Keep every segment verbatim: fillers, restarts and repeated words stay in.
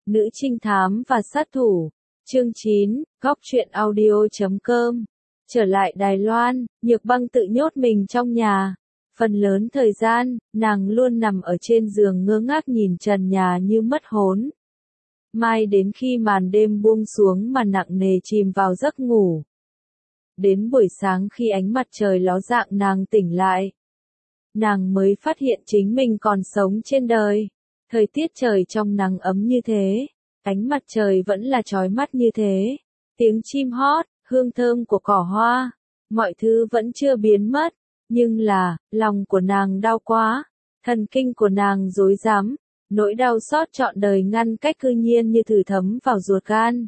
Nữ trinh thám và sát thủ. Chương chín, góc truyện audio.com. Trở lại Đài Loan, Nhược Băng tự nhốt mình trong nhà. Phần lớn thời gian, nàng luôn nằm ở trên giường ngơ ngác nhìn trần nhà như mất hồn. Mai đến khi màn đêm buông xuống mà nặng nề chìm vào giấc ngủ. Đến buổi sáng khi ánh mặt trời ló dạng nàng tỉnh lại. Nàng mới phát hiện chính mình còn sống trên đời. Thời tiết trời trong nắng ấm như thế, ánh mặt trời vẫn là chói mắt như thế, tiếng chim hót, hương thơm của cỏ hoa, mọi thứ vẫn chưa biến mất, nhưng là, lòng của nàng đau quá, thần kinh của nàng rối rắm, nỗi đau xót trọn đời ngăn cách cư nhiên như thử thấm vào ruột gan.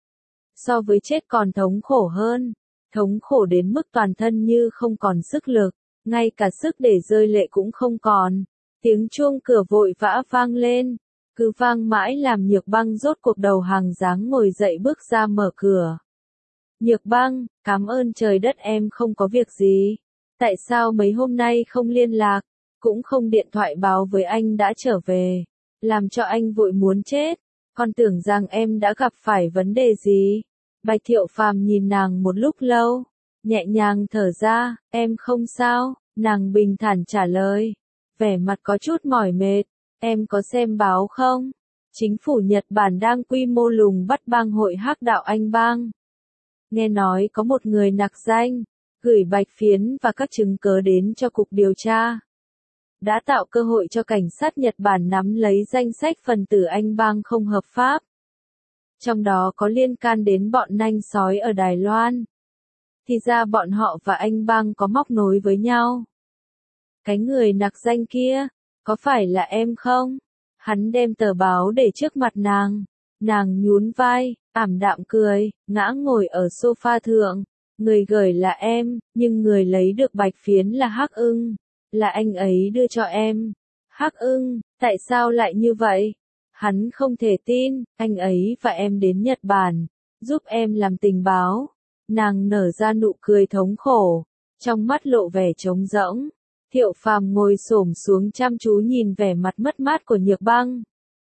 So với chết còn thống khổ hơn, thống khổ đến mức toàn thân như không còn sức lực, ngay cả sức để rơi lệ cũng không còn. Tiếng chuông cửa vội vã vang lên, cứ vang mãi làm Nhược Băng rốt cuộc đầu hàng dáng ngồi dậy bước ra mở cửa. Nhược Băng, cảm ơn trời đất em không có việc gì. Tại sao mấy hôm nay không liên lạc, cũng không điện thoại báo với anh đã trở về, làm cho anh vội muốn chết, còn tưởng rằng em đã gặp phải vấn đề gì. Bạch Thiệu Phàm nhìn nàng một lúc lâu, nhẹ nhàng thở ra, em không sao, nàng bình thản trả lời. Vẻ mặt có chút mỏi mệt, em có xem báo không? Chính phủ Nhật Bản đang quy mô lùng bắt bang hội hắc đạo Anh bang. Nghe nói có một người nặc danh, gửi bạch phiến và các chứng cớ đến cho cục điều tra. Đã tạo cơ hội cho cảnh sát Nhật Bản nắm lấy danh sách phần tử Anh bang không hợp pháp. Trong đó có liên can đến bọn nanh sói ở Đài Loan. Thì ra bọn họ và Anh bang có móc nối với nhau. Cái người nặc danh kia, có phải là em không? Hắn đem tờ báo để trước mặt nàng. Nàng nhún vai, ảm đạm cười, ngã ngồi ở sofa thượng. Người gửi là em, nhưng người lấy được bạch phiến là Hắc Ưng. Là anh ấy đưa cho em. Hắc Ưng, tại sao lại như vậy? Hắn không thể tin, anh ấy và em đến Nhật Bản, giúp em làm tình báo. Nàng nở ra nụ cười thống khổ, trong mắt lộ vẻ trống rỗng. Thiệu Phàm ngồi xổm xuống chăm chú nhìn vẻ mặt mất mát của Nhược Băng.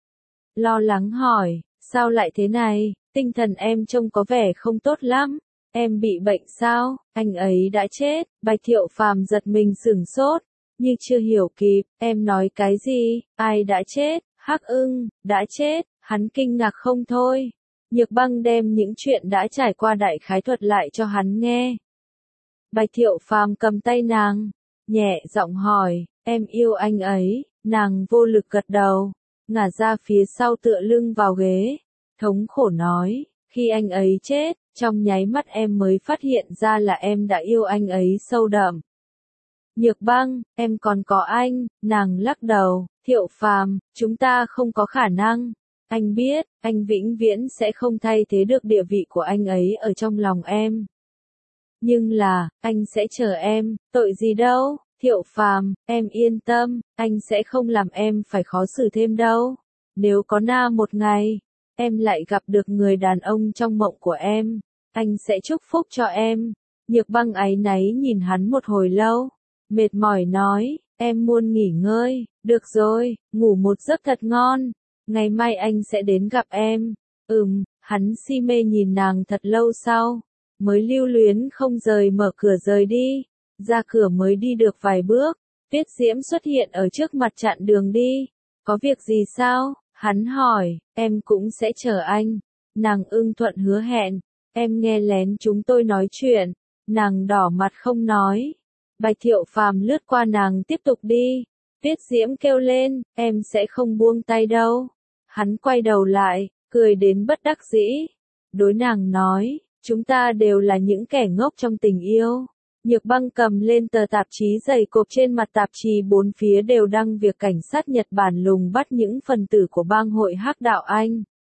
Lo lắng hỏi, sao lại thế này, tinh thần em trông có vẻ không tốt lắm, em bị bệnh sao, anh ấy đã chết. Bạch Thiệu Phàm giật mình sửng sốt, như chưa hiểu kịp, em nói cái gì, ai đã chết, Hắc Ưng, đã chết, hắn kinh ngạc không thôi. Nhược Băng đem những chuyện đã trải qua đại khái thuật lại cho hắn nghe. Bạch Thiệu Phàm cầm tay nàng, nhẹ giọng hỏi, em yêu anh ấy, nàng vô lực gật đầu, ngả ra phía sau tựa lưng vào ghế, thống khổ nói, khi anh ấy chết, trong nháy mắt em mới phát hiện ra là em đã yêu anh ấy sâu đậm. Nhược Băng, em còn có anh, nàng lắc đầu, Thiệu Phàm, chúng ta không có khả năng, anh biết, anh vĩnh viễn sẽ không thay thế được địa vị của anh ấy ở trong lòng em. Nhưng là, anh sẽ chờ em, tội gì đâu, Thiệu Phàm, em yên tâm, anh sẽ không làm em phải khó xử thêm đâu. Nếu có na một ngày, em lại gặp được người đàn ông trong mộng của em, anh sẽ chúc phúc cho em. Nhược Băng áy náy nhìn hắn một hồi lâu, mệt mỏi nói, em muốn nghỉ ngơi, được rồi, ngủ một giấc thật ngon, ngày mai anh sẽ đến gặp em. Ừm, hắn si mê nhìn nàng thật lâu sau, mới lưu luyến không rời mở cửa rời đi. Ra cửa mới đi được vài bước, Tuyết Diễm xuất hiện ở trước mặt chặn đường đi. Có việc gì sao? Hắn hỏi, em cũng sẽ chờ anh. Nàng ưng thuận hứa hẹn, em nghe lén chúng tôi nói chuyện. Nàng đỏ mặt không nói. Bạch Thiệu Phàm lướt qua nàng tiếp tục đi. Tuyết Diễm kêu lên, em sẽ không buông tay đâu. Hắn quay đầu lại, cười đến bất đắc dĩ. Đối nàng nói, chúng ta đều là những kẻ ngốc trong tình yêu. Nhược Băng cầm lên tờ tạp chí dày cộp, trên mặt tạp chí bốn phía đều đăng việc cảnh sát Nhật Bản lùng bắt những phần tử của bang hội hắc đạo Anh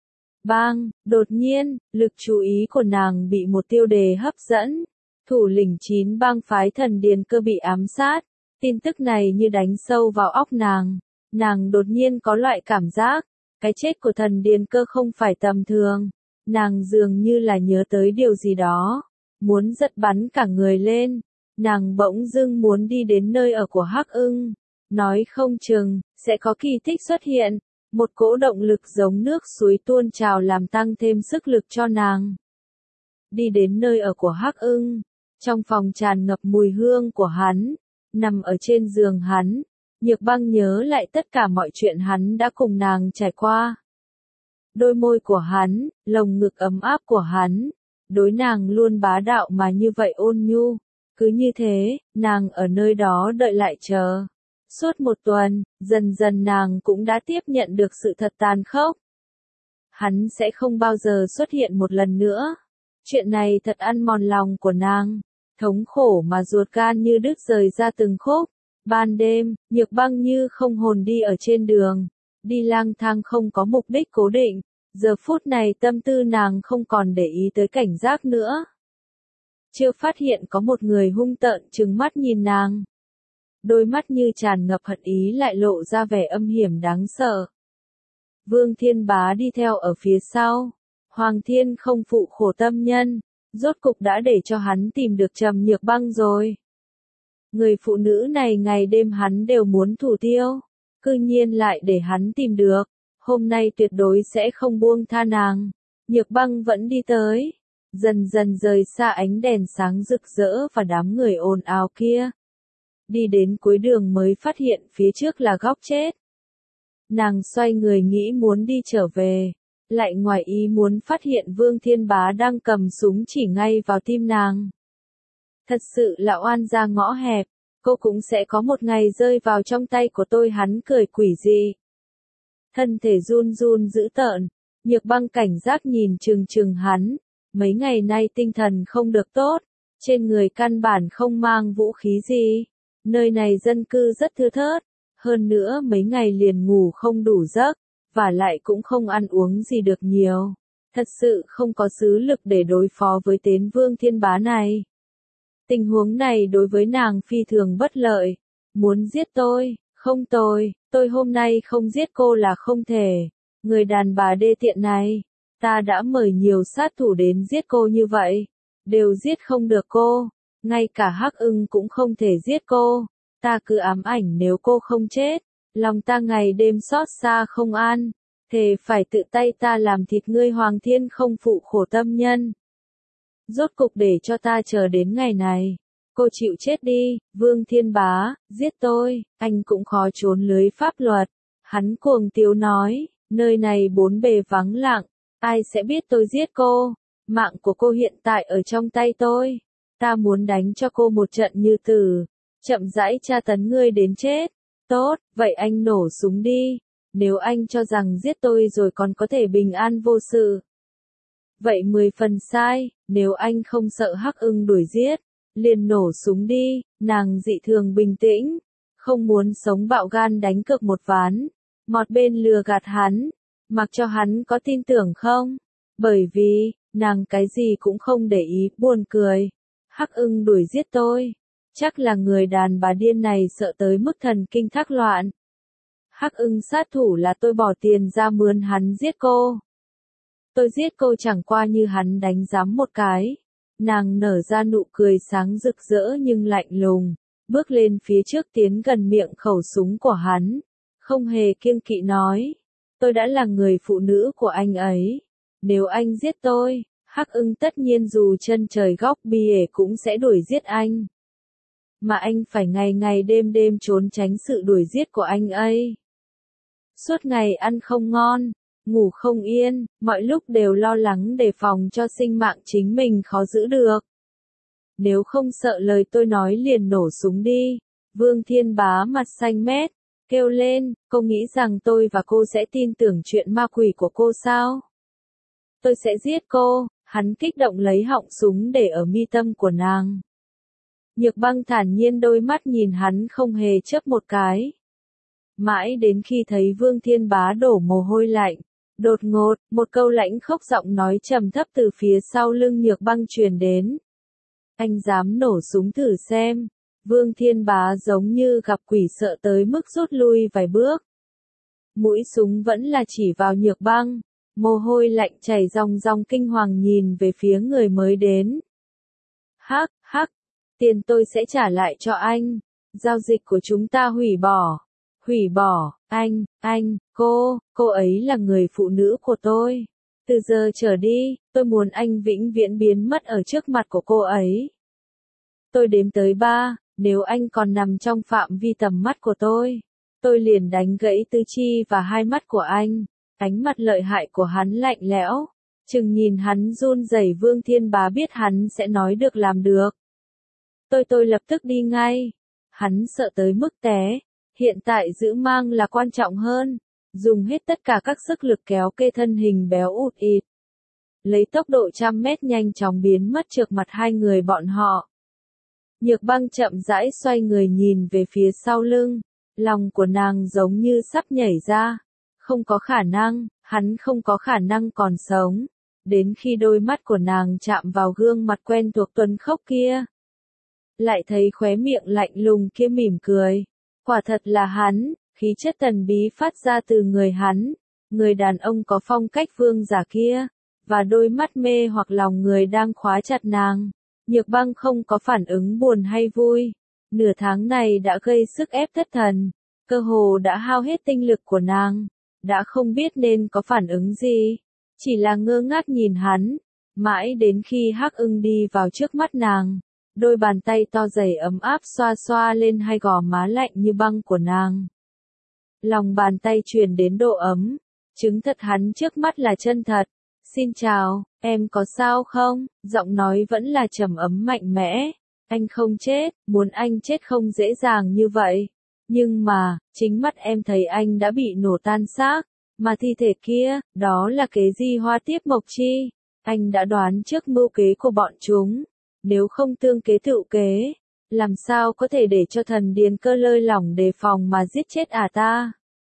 bang. Đột nhiên, lực chú ý của nàng bị một tiêu đề hấp dẫn. Thủ lĩnh chín bang phái Thần Điền Cơ bị ám sát. Tin tức này như đánh sâu vào óc nàng. Nàng đột nhiên có loại cảm giác, cái chết của Thần Điền Cơ không phải tầm thường. Nàng dường như là nhớ tới điều gì đó, muốn giật bắn cả người lên. Nàng bỗng dưng muốn đi đến nơi ở của Hắc Ưng, nói không chừng sẽ có kỳ tích xuất hiện. Một cỗ động lực giống nước suối tuôn trào làm tăng thêm sức lực cho nàng. Đi đến nơi ở của Hắc Ưng, trong phòng tràn ngập mùi hương của hắn, nằm ở trên giường hắn, Nhược Băng nhớ lại tất cả mọi chuyện hắn đã cùng nàng trải qua. Đôi môi của hắn, lồng ngực ấm áp của hắn, đối nàng luôn bá đạo mà như vậy ôn nhu. Cứ như thế, nàng ở nơi đó đợi lại chờ. Suốt một tuần, dần dần nàng cũng đã tiếp nhận được sự thật tàn khốc. Hắn sẽ không bao giờ xuất hiện một lần nữa. Chuyện này thật ăn mòn lòng của nàng. Thống khổ mà ruột gan như đứt rời ra từng khúc. Ban đêm, Nhược Băng như không hồn đi ở trên đường. Đi lang thang không có mục đích cố định. Giờ phút này tâm tư nàng không còn để ý tới cảnh giác nữa. Chưa phát hiện có một người hung tợn trừng mắt nhìn nàng. Đôi mắt như tràn ngập hận ý lại lộ ra vẻ âm hiểm đáng sợ. Vương Thiên Bá đi theo ở phía sau. Hoàng Thiên không phụ khổ tâm nhân, rốt cục đã để cho hắn tìm được Trầm Nhược Băng rồi. Người phụ nữ này ngày đêm hắn đều muốn thủ tiêu, cư nhiên lại để hắn tìm được. Hôm nay tuyệt đối sẽ không buông tha nàng. Nhược Băng vẫn đi tới, dần dần rời xa ánh đèn sáng rực rỡ và đám người ồn ào kia. Đi đến cuối đường mới phát hiện phía trước là góc chết. Nàng xoay người nghĩ muốn đi trở về, lại ngoài ý muốn phát hiện Vương Thiên Bá đang cầm súng chỉ ngay vào tim nàng. Thật sự là oan gia ngõ hẹp, cô cũng sẽ có một ngày rơi vào trong tay của tôi. Hắn cười quỷ dị. Thân thể run run dữ tợn, Nhược Băng cảnh giác nhìn chừng chừng hắn. Mấy ngày nay tinh thần không được tốt, trên người căn bản không mang vũ khí gì. Nơi này dân cư rất thưa thớt, hơn nữa mấy ngày liền ngủ không đủ giấc, và lại cũng không ăn uống gì được nhiều. Thật sự không có sứ lực để đối phó với tên Vương Thiên Bá này. Tình huống này đối với nàng phi thường bất lợi. Muốn giết tôi, không tôi, tôi hôm nay không giết cô là không thể. Người đàn bà đê tiện này, ta đã mời nhiều sát thủ đến giết cô như vậy, đều giết không được cô. Ngay cả Hắc Ưng cũng không thể giết cô. Ta cứ ám ảnh nếu cô không chết, lòng ta ngày đêm xót xa không an. Thề phải tự tay ta làm thịt ngươi. Hoàng Thiên không phụ khổ tâm nhân. Rốt cục để cho ta chờ đến ngày này. Cô chịu chết đi, Vương Thiên Bá, giết tôi, anh cũng khó trốn lưới pháp luật. Hắn cuồng tiếu nói, nơi này bốn bề vắng lặng, ai sẽ biết tôi giết cô. Mạng của cô hiện tại ở trong tay tôi. Ta muốn đánh cho cô một trận như tử, chậm rãi tra tấn ngươi đến chết. Tốt, vậy anh nổ súng đi. Nếu anh cho rằng giết tôi rồi còn có thể bình an vô sự, vậy mười phần sai. Nếu anh không sợ Hắc Ưng đuổi giết, liền nổ súng đi. Nàng dị thường bình tĩnh, không muốn sống bạo gan đánh cược một ván, một bên lừa gạt hắn, mặc cho hắn có tin tưởng không. Bởi vì, nàng cái gì cũng không để ý. Buồn cười, Hắc Ưng đuổi giết tôi, chắc là người đàn bà điên này sợ tới mức thần kinh thác loạn. Hắc Ưng sát thủ là tôi bỏ tiền ra mướn hắn giết cô. Tôi giết cô chẳng qua như hắn đánh giám một cái. Nàng nở ra nụ cười sáng rực rỡ nhưng lạnh lùng, bước lên phía trước tiến gần miệng khẩu súng của hắn, không hề kiêng kỵ nói, tôi đã là người phụ nữ của anh ấy. Nếu anh giết tôi, Hắc Ưng tất nhiên dù chân trời góc bìa cũng sẽ đuổi giết anh. Mà anh phải ngày ngày đêm đêm trốn tránh sự đuổi giết của anh ấy. Suốt ngày ăn không ngon, ngủ không yên, mọi lúc đều lo lắng đề phòng cho sinh mạng chính mình khó giữ được. Nếu không sợ lời tôi nói liền nổ súng đi. Vương Thiên Bá mặt xanh mét, kêu lên, cô nghĩ rằng tôi và cô sẽ tin tưởng chuyện ma quỷ của cô sao? Tôi sẽ giết cô. Hắn kích động lấy họng súng để ở mi tâm của nàng. Nhược Băng thản nhiên đôi mắt nhìn hắn không hề chớp một cái. Mãi đến khi thấy Vương Thiên Bá đổ mồ hôi lạnh, đột ngột, một câu lãnh khốc giọng nói trầm thấp từ phía sau lưng Nhược Băng truyền đến. Anh dám nổ súng thử xem. Vương Thiên Bá giống như gặp quỷ sợ tới mức rút lui vài bước. Mũi súng vẫn là chỉ vào Nhược Băng. Mồ hôi lạnh chảy ròng ròng kinh hoàng nhìn về phía người mới đến. Hắc, hắc, tiền tôi sẽ trả lại cho anh. Giao dịch của chúng ta hủy bỏ. Hủy bỏ, anh, anh, cô, cô ấy là người phụ nữ của tôi. Từ giờ trở đi, tôi muốn anh vĩnh viễn biến mất ở trước mặt của cô ấy. Tôi đếm tới ba, nếu anh còn nằm trong phạm vi tầm mắt của tôi, tôi liền đánh gãy tứ chi và hai mắt của anh. Ánh mặt lợi hại của hắn lạnh lẽo, chừng nhìn hắn run rẩy. Vương Thiên Bá biết hắn sẽ nói được làm được. Tôi tôi lập tức đi ngay. Hắn sợ tới mức té. Hiện tại giữ mang là quan trọng hơn. Dùng hết tất cả các sức lực kéo kê thân hình béo ụt ịt. Lấy tốc độ trăm mét nhanh chóng biến mất trước mặt hai người bọn họ. Nhược Băng chậm rãi xoay người nhìn về phía sau lưng. Lòng của nàng giống như sắp nhảy ra. Không có khả năng, hắn không có khả năng còn sống. Đến khi đôi mắt của nàng chạm vào gương mặt quen thuộc tuấn khốc kia. Lại thấy khóe miệng lạnh lùng kia mỉm cười. Quả thật là hắn, khí chất thần bí phát ra từ người hắn. Người đàn ông có phong cách vương giả kia. Và đôi mắt mê hoặc lòng người đang khóa chặt nàng. Nhược Băng không có phản ứng buồn hay vui. Nửa tháng này đã gây sức ép thất thần. Cơ hồ đã hao hết tinh lực của nàng. Đã không biết nên có phản ứng gì. Chỉ là ngơ ngác nhìn hắn. Mãi đến khi Hắc Ưng đi vào trước mắt nàng. Đôi bàn tay to dày ấm áp xoa xoa lên hai gò má lạnh như băng của nàng. Lòng bàn tay truyền đến độ ấm. Chứng thật hắn trước mắt là chân thật. Xin chào, em có sao không? Giọng nói vẫn là trầm ấm mạnh mẽ. Anh không chết, muốn anh chết không dễ dàng như vậy. Nhưng mà, chính mắt em thấy anh đã bị nổ tan xác. Mà thi thể kia, đó là kế Di Hoa Tiếp Mộc Chi. Anh đã đoán trước mưu kế của bọn chúng. Nếu không tương kế tựu kế, làm sao có thể để cho thần Điền Cơ lơi lỏng đề phòng mà giết chết à ta?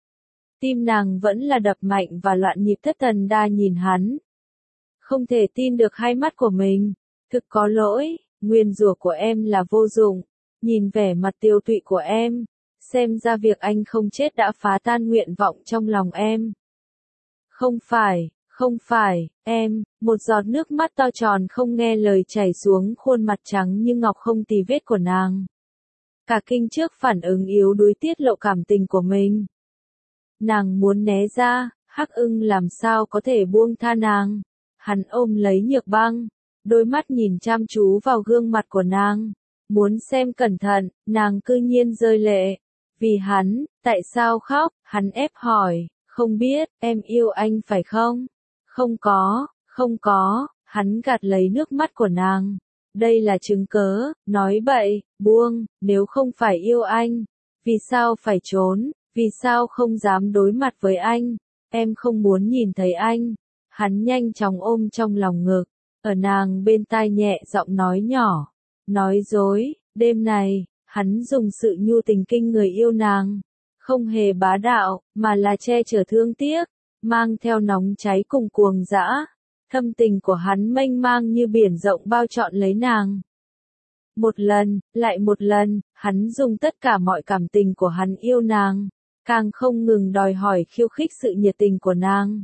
Tim nàng vẫn là đập mạnh và loạn nhịp. Thất Thần Đa nhìn hắn. Không thể tin được hai mắt của mình. Thực có lỗi, nguyền rủa của em là vô dụng. Nhìn vẻ mặt tiêu tụy của em, xem ra việc anh không chết đã phá tan nguyện vọng trong lòng em. Không phải, không phải, em, một giọt nước mắt to tròn không nghe lời chảy xuống khuôn mặt trắng như ngọc không tì vết của nàng. Cả kinh trước phản ứng yếu đuối tiết lộ cảm tình của mình. Nàng muốn né ra, Hắc Ưng làm sao có thể buông tha nàng. Hắn ôm lấy Nhược Băng, đôi mắt nhìn chăm chú vào gương mặt của nàng. Muốn xem cẩn thận, nàng cư nhiên rơi lệ. Vì hắn, tại sao khóc? Hắn ép hỏi, không biết, em yêu anh phải không? Không có, không có, hắn gạt lấy nước mắt của nàng. Đây là chứng cớ, nói bậy, buông, nếu không phải yêu anh. Vì sao phải trốn, vì sao không dám đối mặt với anh? Em không muốn nhìn thấy anh. Hắn nhanh chóng ôm trong lòng ngực, ở nàng bên tai nhẹ giọng nói nhỏ. Nói dối, đêm này, hắn dùng sự nhu tình kinh người yêu nàng. Không hề bá đạo, mà là che chở thương tiếc, mang theo nóng cháy cùng cuồng dã. Thâm tình của hắn mênh mang như biển rộng bao trọn lấy nàng. Một lần, lại một lần, hắn dùng tất cả mọi cảm tình của hắn yêu nàng, càng không ngừng đòi hỏi khiêu khích sự nhiệt tình của nàng.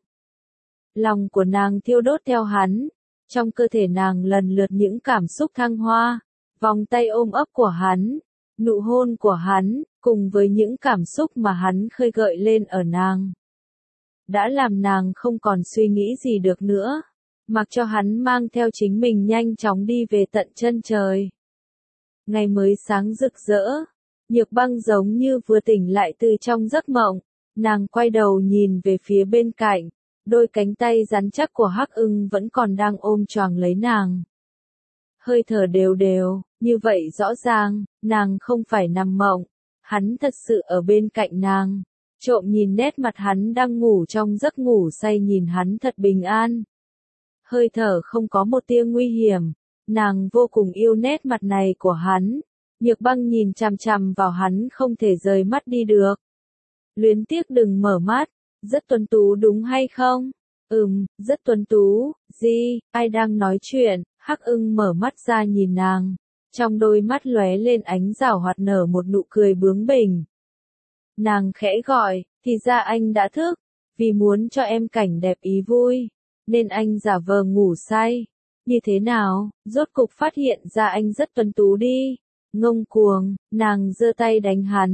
Lòng của nàng thiêu đốt theo hắn, trong cơ thể nàng lần lượt những cảm xúc thăng hoa, vòng tay ôm ấp của hắn, nụ hôn của hắn, cùng với những cảm xúc mà hắn khơi gợi lên ở nàng. Đã làm nàng không còn suy nghĩ gì được nữa, mặc cho hắn mang theo chính mình nhanh chóng đi về tận chân trời. Ngày mới sáng rực rỡ, Nhược Băng giống như vừa tỉnh lại từ trong giấc mộng, nàng quay đầu nhìn về phía bên cạnh, đôi cánh tay rắn chắc của Hắc Ưng vẫn còn đang ôm choàng lấy nàng. Hơi thở đều đều, như vậy rõ ràng, nàng không phải nằm mộng, hắn thật sự ở bên cạnh nàng. Trộm nhìn nét mặt hắn đang ngủ trong giấc ngủ say, nhìn hắn thật bình an. Hơi thở không có một tia nguy hiểm, nàng vô cùng yêu nét mặt này của hắn. Nhược Băng nhìn chằm chằm vào hắn không thể rời mắt đi được. Luyến tiếc đừng mở mắt, rất tuấn tú đúng hay không? Ừm, rất tuấn tú, gì, ai đang nói chuyện? Hắc Ưng mở mắt ra nhìn nàng, trong đôi mắt lóe lên ánh giảo hoạt nở một nụ cười bướng bỉnh. Nàng khẽ gọi, thì ra anh đã thức, vì muốn cho em cảnh đẹp ý vui, nên anh giả vờ ngủ say. Như thế nào, rốt cục phát hiện ra anh rất tuấn tú đi. Ngông cuồng, nàng giơ tay đánh hắn,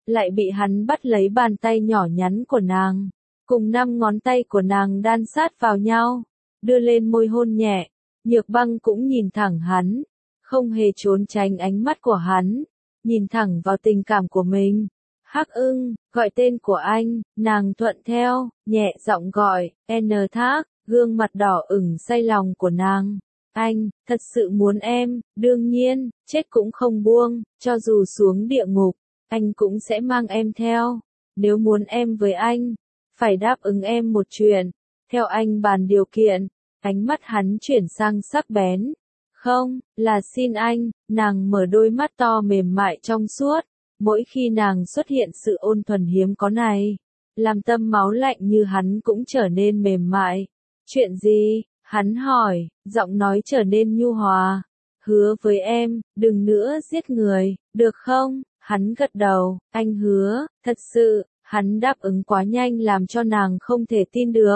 lại bị hắn bắt lấy bàn tay nhỏ nhắn của nàng, cùng năm ngón tay của nàng đan sát vào nhau, đưa lên môi hôn nhẹ. Nhược Băng cũng nhìn thẳng hắn, không hề trốn tránh ánh mắt của hắn, nhìn thẳng vào tình cảm của mình. Hắc Ưng, gọi tên của anh, nàng thuận theo, nhẹ giọng gọi, N Thác, gương mặt đỏ ửng say lòng của nàng. Anh, thật sự muốn em, đương nhiên, chết cũng không buông, cho dù xuống địa ngục, anh cũng sẽ mang em theo. Nếu muốn em với anh, phải đáp ứng em một chuyện, theo anh bàn điều kiện. Ánh mắt hắn chuyển sang sắc bén. Không, là xin anh. Nàng mở đôi mắt to mềm mại trong suốt. Mỗi khi nàng xuất hiện sự ôn thuần hiếm có này, làm tâm máu lạnh như hắn cũng trở nên mềm mại. Chuyện gì? Hắn hỏi, giọng nói trở nên nhu hòa. Hứa với em, đừng nữa giết người, được không? Hắn gật đầu, anh hứa, thật sự. Hắn đáp ứng quá nhanh làm cho nàng không thể tin được.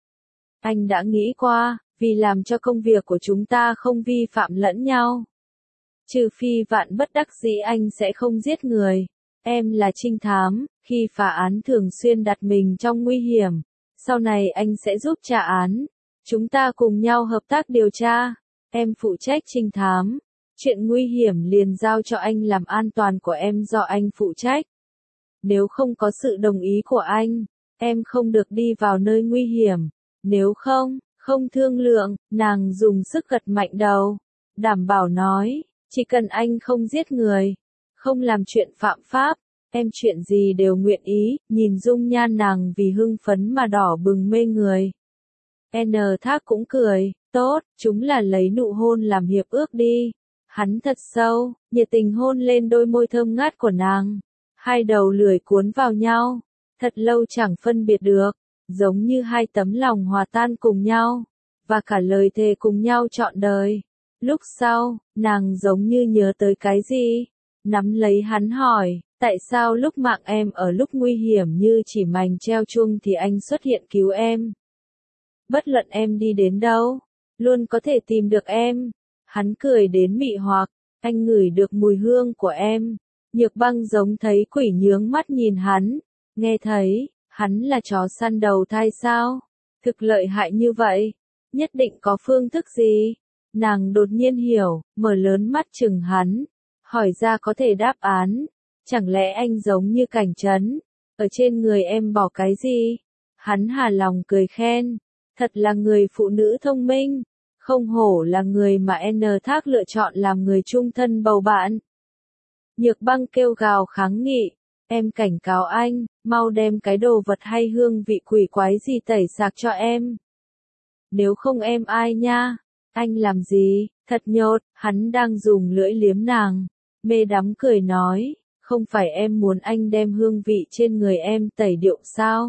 Anh đã nghĩ qua, vì làm cho công việc của chúng ta không vi phạm lẫn nhau. Trừ phi vạn bất đắc dĩ anh sẽ không giết người. Em là trinh thám, khi phá án thường xuyên đặt mình trong nguy hiểm. Sau này anh sẽ giúp trả án. Chúng ta cùng nhau hợp tác điều tra. Em phụ trách trinh thám. Chuyện nguy hiểm liền giao cho anh, làm an toàn của em do anh phụ trách. Nếu không có sự đồng ý của anh, em không được đi vào nơi nguy hiểm. Nếu không, không thương lượng, nàng dùng sức gật mạnh đầu. Đảm bảo nói, chỉ cần anh không giết người, không làm chuyện phạm pháp, em chuyện gì đều nguyện ý. Nhìn dung nhan nàng vì hưng phấn mà đỏ bừng mê người. N Thác cũng cười, tốt, chúng là lấy nụ hôn làm hiệp ước đi. Hắn thật sâu, nhiệt tình hôn lên đôi môi thơm ngát của nàng. Hai đầu lưỡi cuốn vào nhau, thật lâu chẳng phân biệt được, giống như hai tấm lòng hòa tan cùng nhau, và cả lời thề cùng nhau trọn đời. Lúc sau, nàng giống như nhớ tới cái gì, nắm lấy hắn hỏi, tại sao lúc mạng em ở lúc nguy hiểm như chỉ mành treo chuông thì anh xuất hiện cứu em? Bất luận em đi đến đâu, luôn có thể tìm được em. Hắn cười đến mị hoặc, anh ngửi được mùi hương của em. Nhược Băng giống thấy quỷ nhướng mắt nhìn hắn, nghe thấy, hắn là chó săn đầu thai sao? Thực lợi hại như vậy, nhất định có phương thức gì? Nàng đột nhiên hiểu, mở lớn mắt chừng hắn, hỏi ra có thể đáp án. Chẳng lẽ anh giống như Cảnh Trấn, ở trên người em bỏ cái gì? Hắn hà lòng cười khen, thật là người phụ nữ thông minh, không hổ là người mà N Thác lựa chọn làm người chung thân bầu bạn. Nhược Băng kêu gào kháng nghị, em cảnh cáo anh, mau đem cái đồ vật hay hương vị quỷ quái gì tẩy sạc cho em. Nếu không em ai nha, anh làm gì, thật nhột. Hắn đang dùng lưỡi liếm nàng, mê đắm cười nói, không phải em muốn anh đem hương vị trên người em tẩy điệu sao?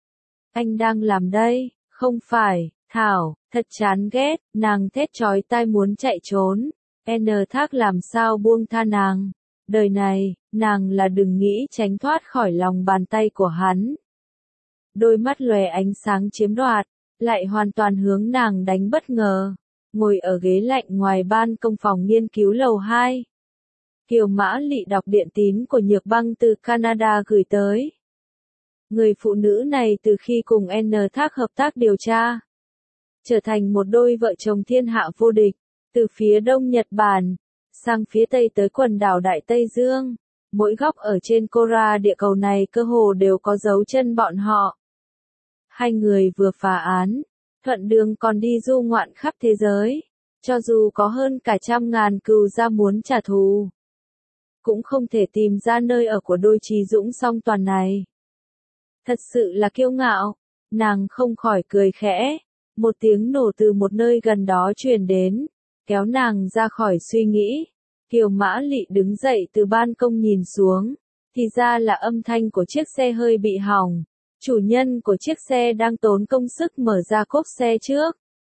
Anh đang làm đây, không phải, Thảo, thật chán ghét. Nàng thét chói tai muốn chạy trốn. N Thác làm sao buông tha nàng. Đời này, nàng là đừng nghĩ tránh thoát khỏi lòng bàn tay của hắn. Đôi mắt lóe ánh sáng chiếm đoạt, lại hoàn toàn hướng nàng đánh bất ngờ. Ngồi ở ghế lạnh ngoài ban công phòng nghiên cứu lầu hai. Kiều Mã Lị đọc điện tín của Nhược Băng từ Canada gửi tới. Người phụ nữ này từ khi cùng N Thác hợp tác điều tra, trở thành một đôi vợ chồng thiên hạ vô địch, từ phía đông Nhật Bản, sang phía tây tới quần đảo Đại Tây Dương. Mỗi góc ở trên Cora địa cầu này cơ hồ đều có dấu chân bọn họ. Hai người vừa phá án, thuận đường còn đi du ngoạn khắp thế giới. Cho dù có hơn cả trăm ngàn cừu gia muốn trả thù, cũng không thể tìm ra nơi ở của đôi trí dũng song toàn này. Thật sự là kiêu ngạo. Nàng không khỏi cười khẽ. Một tiếng nổ từ một nơi gần đó truyền đến, kéo nàng ra khỏi suy nghĩ. Kiều Mã Lị đứng dậy từ ban công nhìn xuống, thì ra là âm thanh của chiếc xe hơi bị hỏng. Chủ nhân của chiếc xe đang tốn công sức mở ra cốp xe trước,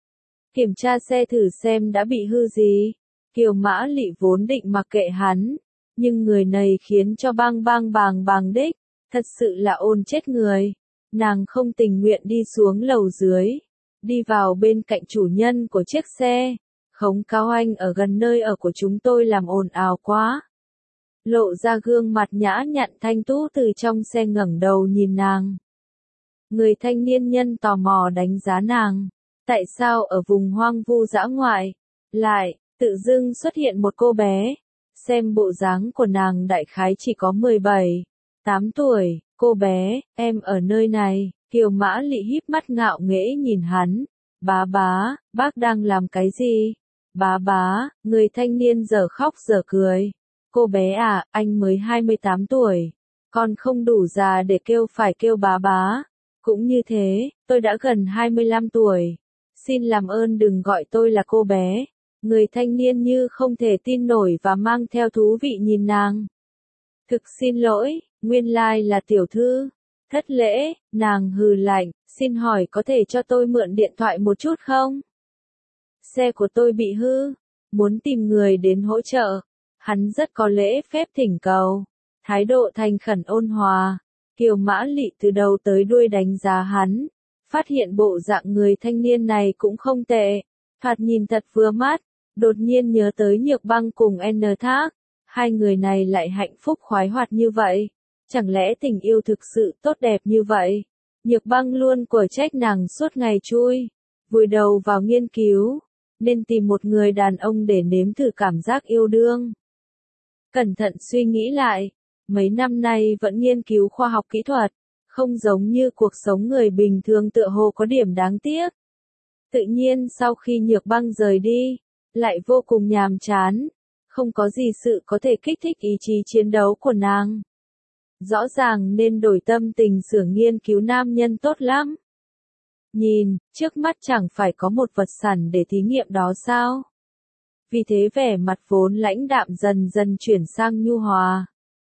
kiểm tra xe thử xem đã bị hư gì. Kiều Mã Lị vốn định mặc kệ hắn, nhưng người này khiến cho bang bang bàng bàng đích, thật sự là ôn chết người. Nàng không tình nguyện đi xuống lầu dưới, đi vào bên cạnh chủ nhân của chiếc xe. Khống cáo anh ở gần nơi ở của chúng tôi làm ồn ào quá. lộ ra gương mặt nhã nhặn thanh tú từ trong xe ngẩng đầu nhìn nàng. Người thanh niên nhân tò mò đánh giá nàng, tại sao ở vùng hoang vu dã ngoại, lại, tự dưng xuất hiện một cô bé, xem bộ dáng của nàng đại khái chỉ có mười bảy, tám tuổi, cô bé, em ở nơi này, Kiều Mã Lị híp mắt ngạo nghễ nhìn hắn, bá bá, bác đang làm cái gì? Bá bá, người thanh niên giờ khóc giờ cười, cô bé à, anh mới hai mươi tám tuổi, còn không đủ già để kêu phải kêu bá bá, cũng như thế, tôi đã gần hai mươi lăm tuổi, xin làm ơn đừng gọi tôi là cô bé. Người thanh niên như không thể tin nổi và mang theo thú vị nhìn nàng. Thực xin lỗi, nguyên lai là tiểu thư. Thất lễ, nàng hừ lạnh, xin hỏi có thể cho tôi mượn điện thoại một chút không? Xe của tôi bị hư, muốn tìm người đến hỗ trợ. Hắn rất có lễ phép thỉnh cầu, thái độ thành khẩn ôn hòa. Kiều Mã Lị từ đầu tới đuôi đánh giá hắn, phát hiện bộ dạng người thanh niên này cũng không tệ, thoạt nhìn thật vừa mắt. Đột nhiên nhớ tới Nhược Băng cùng N Thác, hai người này lại hạnh phúc khoái hoạt như vậy, chẳng lẽ tình yêu thực sự tốt đẹp như vậy? Nhược Băng luôn quở trách nàng suốt ngày chui, vùi đầu vào nghiên cứu, nên tìm một người đàn ông để nếm thử cảm giác yêu đương. Cẩn thận suy nghĩ lại, mấy năm nay vẫn nghiên cứu khoa học kỹ thuật, không giống như cuộc sống người bình thường tựa hồ có điểm đáng tiếc. Tự nhiên sau khi Nhược Băng rời đi, lại vô cùng nhàm chán, không có gì sự có thể kích thích ý chí chiến đấu của nàng. Rõ ràng nên đổi tâm tình sửa nghiên cứu nam nhân tốt lắm. Nhìn, trước mắt chẳng phải có một vật sẵn để thí nghiệm đó sao? Vì thế vẻ mặt vốn lãnh đạm dần dần chuyển sang nhu hòa.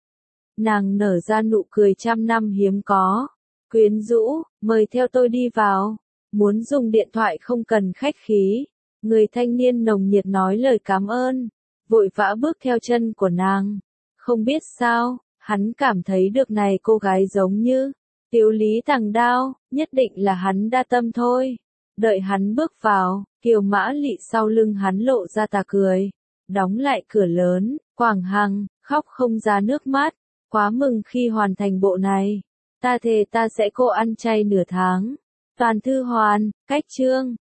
Nàng nở ra nụ cười trăm năm hiếm có, quyến rũ, mời theo tôi đi vào, muốn dùng điện thoại không cần khách khí. Người thanh niên nồng nhiệt nói lời cảm ơn, vội vã bước theo chân của nàng. Không biết sao, hắn cảm thấy được này cô gái giống như Tiếu Lý Tằng Đao, nhất định là hắn đa tâm thôi. Đợi hắn bước vào, Kiều Mã Lị sau lưng hắn lộ ra tà cười, đóng lại cửa lớn. Quảng Hằng khóc không ra nước mắt, quá mừng khi hoàn thành bộ này. Ta thề ta sẽ cô ăn chay nửa tháng. Toàn thư hoàn, cách chương.